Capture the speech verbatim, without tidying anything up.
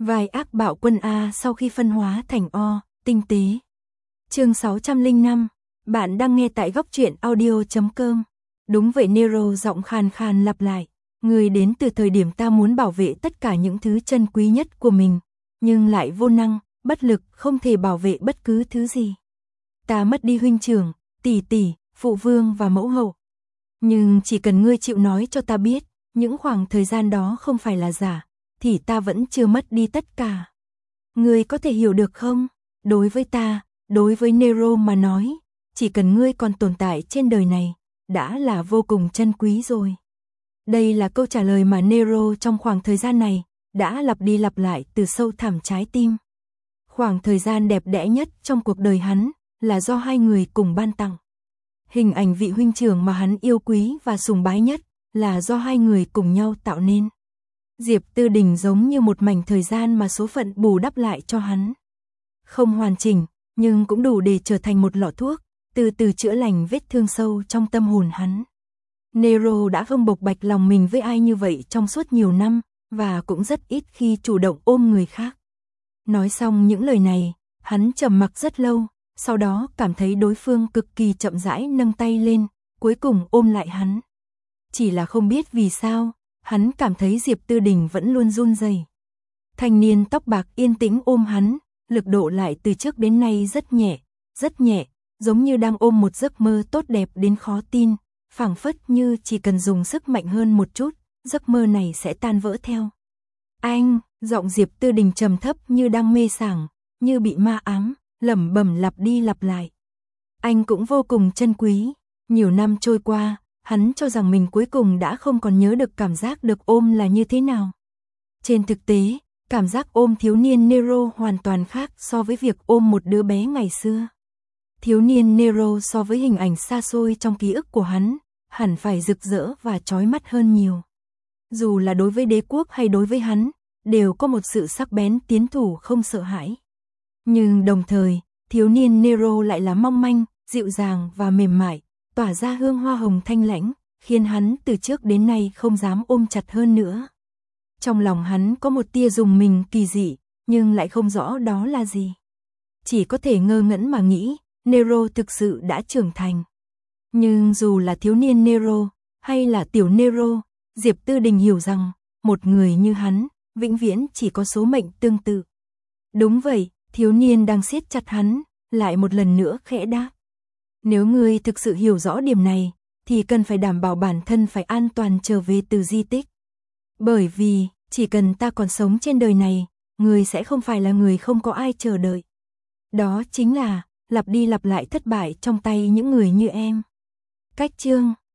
Vài ác bạo quân A sau khi phân hóa thành O, tinh tế. Chương sáu trăm lẻ năm, bạn đang nghe tại góc truyện audio chấm com. Đúng vậy, Nero giọng khàn khàn lặp lại. Người đến từ thời điểm ta muốn bảo vệ tất cả những thứ chân quý nhất của mình, nhưng lại vô năng, bất lực, không thể bảo vệ bất cứ thứ gì. Ta mất đi huynh trưởng, tỷ tỷ, phụ vương và mẫu hậu. Nhưng chỉ cần ngươi chịu nói cho ta biết, những khoảng thời gian đó không phải là giả, thì ta vẫn chưa mất đi tất cả. Ngươi có thể hiểu được không? Đối với ta, đối với Nero mà nói, chỉ cần ngươi còn tồn tại trên đời này, đã là vô cùng chân quý rồi. Đây là câu trả lời mà Nero trong khoảng thời gian này đã lặp đi lặp lại từ sâu thẳm trái tim. Khoảng thời gian đẹp đẽ nhất trong cuộc đời hắn là do hai người cùng ban tặng. Hình ảnh vị huynh trưởng mà hắn yêu quý và sùng bái nhất là do hai người cùng nhau tạo nên. Diệp Tư Đình giống như một mảnh thời gian mà số phận bù đắp lại cho hắn. Không hoàn chỉnh, nhưng cũng đủ để trở thành một lọ thuốc, từ từ chữa lành vết thương sâu trong tâm hồn hắn. Nero đã không bộc bạch lòng mình với ai như vậy trong suốt nhiều năm, và cũng rất ít khi chủ động ôm người khác. Nói xong những lời này, hắn trầm mặc rất lâu, sau đó cảm thấy đối phương cực kỳ chậm rãi nâng tay lên, cuối cùng ôm lại hắn. Chỉ là không biết vì sao, hắn cảm thấy Diệp Tư Đình vẫn luôn run rẩy. Thanh niên tóc bạc yên tĩnh ôm hắn, lực độ lại từ trước đến nay rất nhẹ, rất nhẹ, giống như đang ôm một giấc mơ tốt đẹp đến khó tin, phảng phất như chỉ cần dùng sức mạnh hơn một chút, giấc mơ này sẽ tan vỡ theo. Anh, giọng Diệp Tư Đình trầm thấp như đang mê sảng, như bị ma ám, lẩm bẩm lặp đi lặp lại. Anh cũng vô cùng chân quý, nhiều năm trôi qua, hắn cho rằng mình cuối cùng đã không còn nhớ được cảm giác được ôm là như thế nào. Trên thực tế, cảm giác ôm thiếu niên Nero hoàn toàn khác so với việc ôm một đứa bé ngày xưa. Thiếu niên Nero so với hình ảnh xa xôi trong ký ức của hắn, hẳn phải rực rỡ và chói mắt hơn nhiều. Dù là đối với đế quốc hay đối với hắn, đều có một sự sắc bén tiến thủ không sợ hãi. Nhưng đồng thời, thiếu niên Nero lại là mong manh, dịu dàng và mềm mại, tỏa ra hương hoa hồng thanh lãnh, khiến hắn từ trước đến nay không dám ôm chặt hơn nữa. Trong lòng hắn có một tia rùng mình kỳ dị, nhưng lại không rõ đó là gì. Chỉ có thể ngơ ngẩn mà nghĩ, Nero thực sự đã trưởng thành. Nhưng dù là thiếu niên Nero, hay là tiểu Nero, Diệp Tư Đình hiểu rằng, một người như hắn, vĩnh viễn chỉ có số mệnh tương tự. Đúng vậy, thiếu niên đang siết chặt hắn, lại một lần nữa khẽ đáp. Nếu ngươi thực sự hiểu rõ điểm này, thì cần phải đảm bảo bản thân phải an toàn trở về từ di tích. Bởi vì, chỉ cần ta còn sống trên đời này, ngươi sẽ không phải là người không có ai chờ đợi. Đó chính là, lặp đi lặp lại thất bại trong tay những người như em. Cách chương